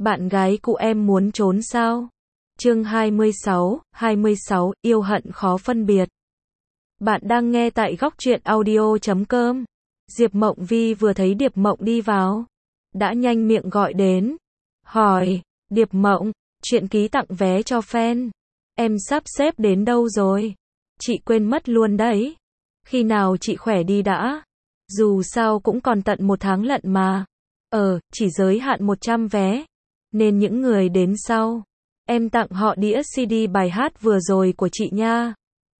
Bạn gái cụ em muốn trốn sao? Chương 26, yêu hận khó phân biệt. Bạn đang nghe tại góc truyện audio.com. Diệp Mộng Vi vừa thấy Điệp Mộng đi vào, đã nhanh miệng gọi đến. Hỏi, Điệp Mộng, chuyện ký tặng vé cho fan, em sắp xếp đến đâu rồi? Chị quên mất luôn đấy. Khi nào chị khỏe đi đã. Dù sao cũng còn tận 1 tháng lận mà. Chỉ giới hạn 100 vé. Nên những người đến sau, em tặng họ đĩa CD bài hát vừa rồi của chị nha.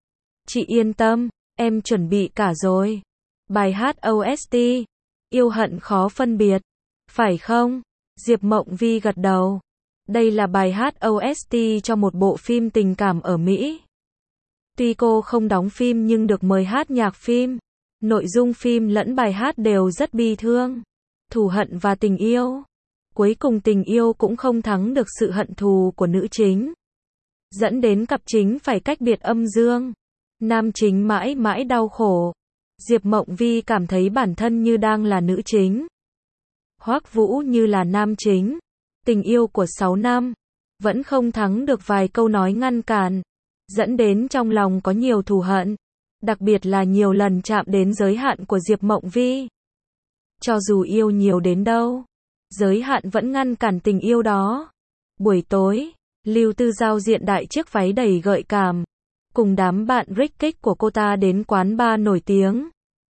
Chị yên tâm, em chuẩn bị cả rồi. Bài hát OST, yêu hận khó phân biệt, phải không? Diệp Mộng Vi gật đầu. Đây là bài hát OST cho một bộ phim tình cảm ở Mỹ. Tuy cô không đóng phim nhưng được mời hát nhạc phim. Nội dung phim lẫn bài hát đều rất bi thương, thù hận và tình yêu. Cuối cùng tình yêu cũng không thắng được sự hận thù của nữ chính, dẫn đến cặp chính phải cách biệt âm dương. Nam chính mãi mãi đau khổ. Diệp Mộng Vi cảm thấy bản thân như đang là nữ chính, Hoắc Vũ như là nam chính. Tình yêu của 6 năm vẫn không thắng được vài câu nói ngăn cản, dẫn đến trong lòng có nhiều thù hận, đặc biệt là nhiều lần chạm đến giới hạn của Diệp Mộng Vi. Cho dù yêu nhiều đến đâu, giới hạn vẫn ngăn cản tình yêu đó. Buổi tối, Lưu Tư Giao diện đại chiếc váy đầy gợi cảm, cùng đám bạn rích kích của cô ta đến quán bar nổi tiếng.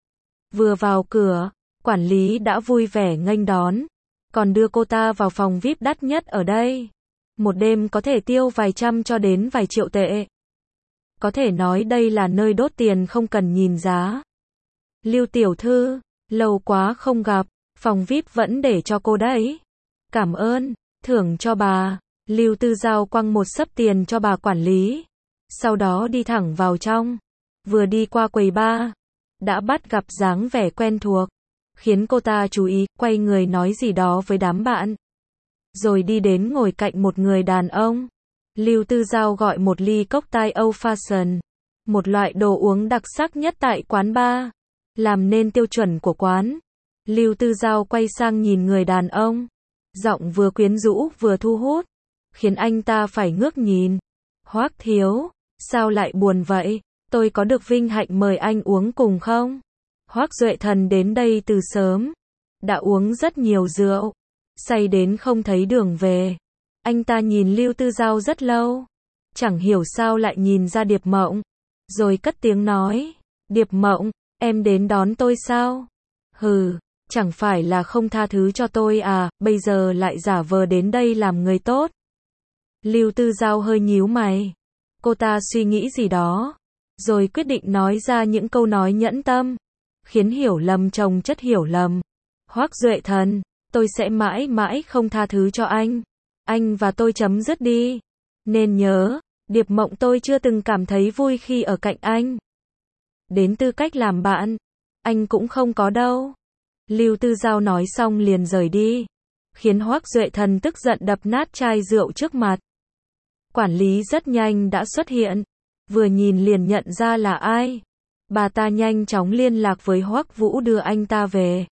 Vừa vào cửa, quản lý đã vui vẻ nghênh đón, còn đưa cô ta vào phòng VIP đắt nhất ở đây. Một đêm có thể tiêu vài trăm cho đến vài triệu tệ. Có thể nói đây là nơi đốt tiền không cần nhìn giá. Lưu tiểu thư, lâu quá không gặp, phòng VIP vẫn để cho cô đấy. Cảm ơn, thưởng cho bà. Lưu Tư Giao quăng một xấp tiền cho bà quản lý, sau đó đi thẳng vào trong. Vừa đi qua quầy bar, đã bắt gặp dáng vẻ quen thuộc, khiến cô ta chú ý, quay người nói gì đó với đám bạn, rồi đi đến ngồi cạnh một người đàn ông. Lưu Tư Giao gọi một ly cocktail Old Fashion, một loại đồ uống đặc sắc nhất tại quán bar, làm nên tiêu chuẩn của quán. Lưu Tư Giao quay sang nhìn người đàn ông, giọng vừa quyến rũ vừa thu hút, khiến anh ta phải ngước nhìn. Hoắc thiếu, sao lại buồn vậy? Tôi có được vinh hạnh mời anh uống cùng không? Hoắc Duệ Thần đến đây từ sớm, đã uống rất nhiều rượu, say đến không thấy đường về. Anh ta nhìn Lưu Tư Giao rất lâu, chẳng hiểu sao lại nhìn ra Điệp Mộng, rồi cất tiếng nói, Điệp Mộng, em đến đón tôi sao? Hừ, chẳng phải là không tha thứ cho tôi à, bây giờ lại giả vờ đến đây làm người tốt. Lưu Tư Giao hơi nhíu mày, cô ta suy nghĩ gì đó, rồi quyết định nói ra những câu nói nhẫn tâm, khiến hiểu lầm chồng chất hiểu lầm. Hoắc Duệ Thần, tôi sẽ mãi mãi không tha thứ cho anh. Anh và tôi chấm dứt đi. Nên nhớ, Điệp Mộng tôi chưa từng cảm thấy vui khi ở cạnh anh. Đến tư cách làm bạn, anh cũng không có đâu. Lưu Tư Giao nói xong liền rời đi, khiến Hoắc Duệ Thần tức giận đập nát chai rượu trước mặt. Quản lý rất nhanh đã xuất hiện, vừa nhìn liền nhận ra là ai. Bà ta nhanh chóng liên lạc với Hoắc Vũ đưa anh ta về.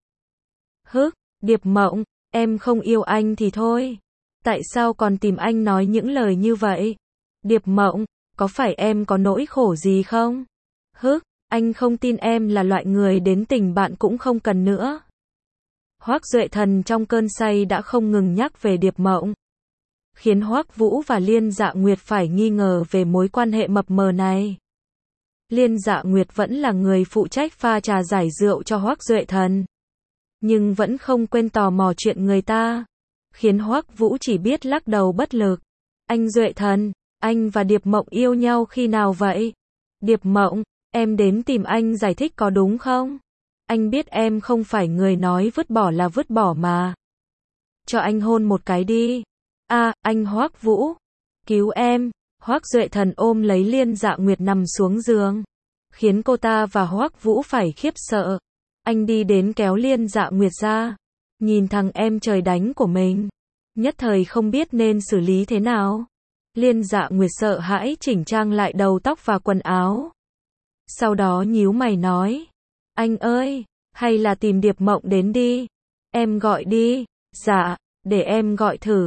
Điệp Mộng, em không yêu anh thì thôi. Tại sao còn tìm anh nói những lời như vậy? Điệp Mộng, có phải em có nỗi khổ gì không? Anh không tin em là loại người đến tình bạn cũng không cần nữa. Hoắc Duệ Thần trong cơn say đã không ngừng nhắc về Điệp Mộng, khiến Hoắc Vũ và Liên Dạ Nguyệt phải nghi ngờ về mối quan hệ mập mờ này. Liên Dạ Nguyệt vẫn là người phụ trách pha trà giải rượu cho Hoắc Duệ Thần, nhưng vẫn không quên tò mò chuyện người ta, khiến Hoắc Vũ chỉ biết lắc đầu bất lực. Anh Duệ Thần, anh và Điệp Mộng yêu nhau khi nào vậy? Điệp Mộng, em đến tìm anh giải thích có đúng không? Anh biết em không phải người nói vứt bỏ là vứt bỏ mà. Cho anh hôn một cái đi. Anh Hoắc Vũ, cứu em. Hoắc Duệ Thần ôm lấy Liên Dạ Nguyệt nằm xuống giường, khiến cô ta và Hoắc Vũ phải khiếp sợ. Anh đi đến kéo Liên Dạ Nguyệt ra, nhìn thằng em trời đánh của mình, nhất thời không biết nên xử lý thế nào. Liên Dạ Nguyệt sợ hãi chỉnh trang lại đầu tóc và quần áo. Sau đó nhíu mày nói, anh ơi, hay là tìm Điệp Mộng đến đi. Em gọi đi. Dạ, để em gọi thử.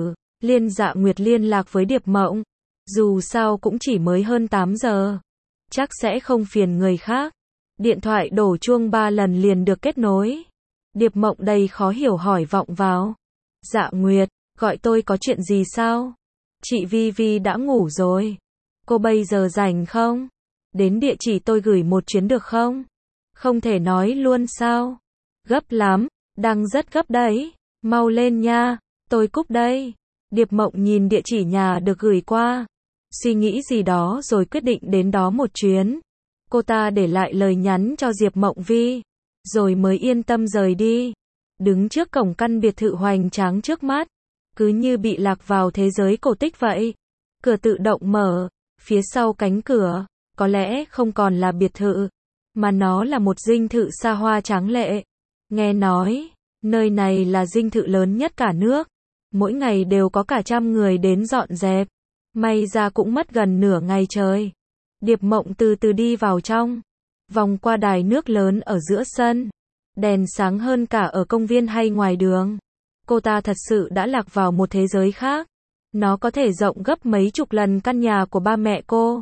Liên Dạ Nguyệt liên lạc với Điệp Mộng. Dù sao cũng chỉ mới hơn 8 giờ. Chắc sẽ không phiền người khác. Điện thoại đổ chuông 3 lần liền được kết nối. Điệp Mộng đầy khó hiểu hỏi vọng vào. Dạ Nguyệt, gọi tôi có chuyện gì sao? Chị Vi Vi đã ngủ rồi. Cô bây giờ rảnh không? Đến địa chỉ tôi gửi một chuyến được không? Không thể nói luôn sao? Gấp lắm, đang rất gấp đấy. Mau lên nha, tôi cúp đây. Điệp Mộng nhìn địa chỉ nhà được gửi qua. Suy nghĩ gì đó rồi quyết định đến đó một chuyến. Cô ta để lại lời nhắn cho Diệp Mộng Vi. Rồi mới yên tâm rời đi. Đứng trước cổng căn biệt thự hoành tráng trước mắt. Cứ như bị lạc vào thế giới cổ tích vậy. Cửa tự động mở. Phía sau cánh cửa, có lẽ không còn là biệt thự. Mà nó là một dinh thự xa hoa tráng lệ. Nghe nói, nơi này là dinh thự lớn nhất cả nước. Mỗi ngày đều có cả 100 người đến dọn dẹp. May ra cũng mất gần nửa ngày trời. Điệp Mộng từ từ đi vào trong. Vòng qua đài nước lớn ở giữa sân. Đèn sáng hơn cả ở công viên hay ngoài đường. Cô ta thật sự đã lạc vào một thế giới khác. Nó có thể rộng gấp mấy chục lần căn nhà của ba mẹ cô.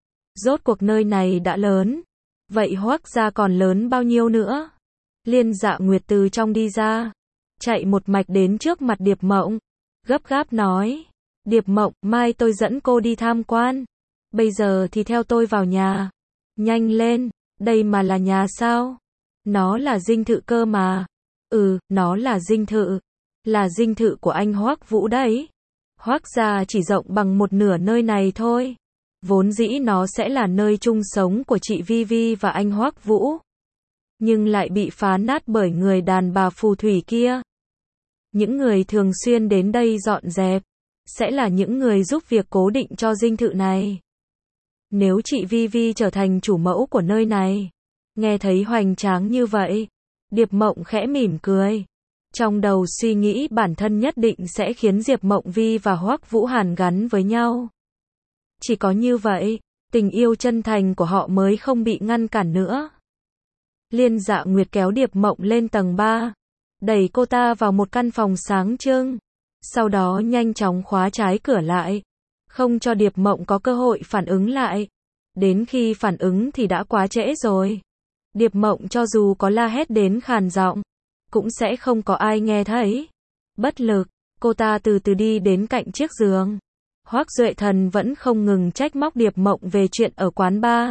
Rốt cuộc nơi này đã lớn. Vậy Hoắc gia còn lớn bao nhiêu nữa? Liên Dạ Nguyệt từ trong đi ra. Chạy một mạch đến trước mặt Điệp Mộng. Gấp gáp nói. Điệp Mộng, mai tôi dẫn cô đi tham quan. Bây giờ thì theo tôi vào nhà. Nhanh lên, đây mà là nhà sao? Nó là dinh thự cơ mà. Nó là dinh thự. Là dinh thự của anh Hoắc Vũ đấy. Hoắc gia chỉ rộng bằng một nửa nơi này thôi. Vốn dĩ nó sẽ là nơi chung sống của chị Vi Vi và anh Hoắc Vũ. Nhưng lại bị phá nát bởi người đàn bà phù thủy kia. Những người thường xuyên đến đây dọn dẹp. Sẽ là những người giúp việc cố định cho dinh thự này. Nếu chị Vi Vi trở thành chủ mẫu của nơi này. Nghe thấy hoành tráng như vậy. Điệp Mộng khẽ mỉm cười. Trong đầu suy nghĩ bản thân nhất định sẽ khiến Diệp Mộng Vi và Hoắc Vũ hàn gắn với nhau. Chỉ có như vậy, tình yêu chân thành của họ mới không bị ngăn cản nữa. Liên Dạ Nguyệt kéo Điệp Mộng lên tầng 3. Đẩy cô ta vào một căn phòng sáng trưng. Sau đó nhanh chóng khóa trái cửa lại. Không cho Điệp Mộng có cơ hội phản ứng lại. Đến khi phản ứng thì đã quá trễ rồi. Điệp Mộng cho dù có la hét đến khàn giọng. Cũng sẽ không có ai nghe thấy. Bất lực, cô ta từ từ đi đến cạnh chiếc giường. Hoắc Duệ Thần vẫn không ngừng trách móc Điệp Mộng về chuyện ở quán bar.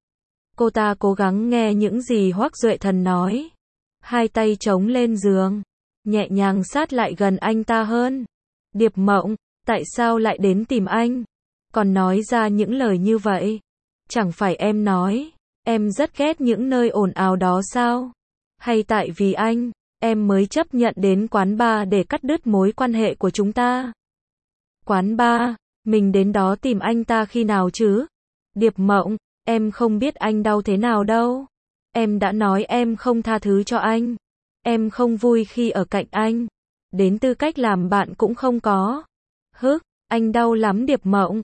Cô ta cố gắng nghe những gì Hoắc Duệ Thần nói. Hai tay chống lên giường. Nhẹ nhàng sát lại gần anh ta hơn. Điệp Mộng, tại sao lại đến tìm anh? Còn nói ra những lời như vậy. Chẳng phải em nói, em rất ghét những nơi ồn ào đó sao? Hay tại vì anh, em mới chấp nhận đến quán bar để cắt đứt mối quan hệ của chúng ta? Quán bar, mình đến đó tìm anh ta khi nào chứ? Điệp Mộng, em không biết anh đau thế nào đâu. Em đã nói em không tha thứ cho anh. Em không vui khi ở cạnh anh. Đến tư cách làm bạn cũng không có. Anh đau lắm Điệp Mộng.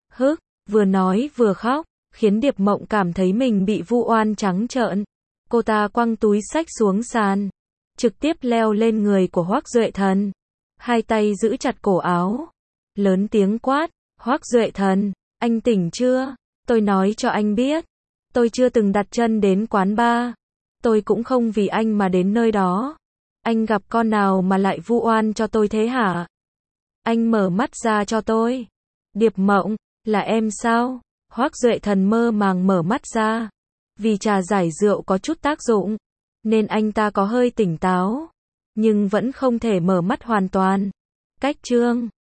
Vừa nói vừa khóc, khiến Điệp Mộng cảm thấy mình bị vu oan trắng trợn. Cô ta quăng túi xách xuống sàn, trực tiếp leo lên người của Hoắc Duệ Thần. Hai tay giữ chặt cổ áo, lớn tiếng quát, Hoắc Duệ Thần, anh tỉnh chưa? Tôi nói cho anh biết, tôi chưa từng đặt chân đến quán bar. Tôi cũng không vì anh mà đến nơi đó. Anh gặp con nào mà lại vu oan cho tôi thế hả? Anh mở mắt ra cho tôi. Điệp Mộng, là em sao? Hoắc Duệ Thần mơ màng mở mắt ra. Vì trà giải rượu có chút tác dụng, nên anh ta có hơi tỉnh táo. Nhưng vẫn không thể mở mắt hoàn toàn. Cách chương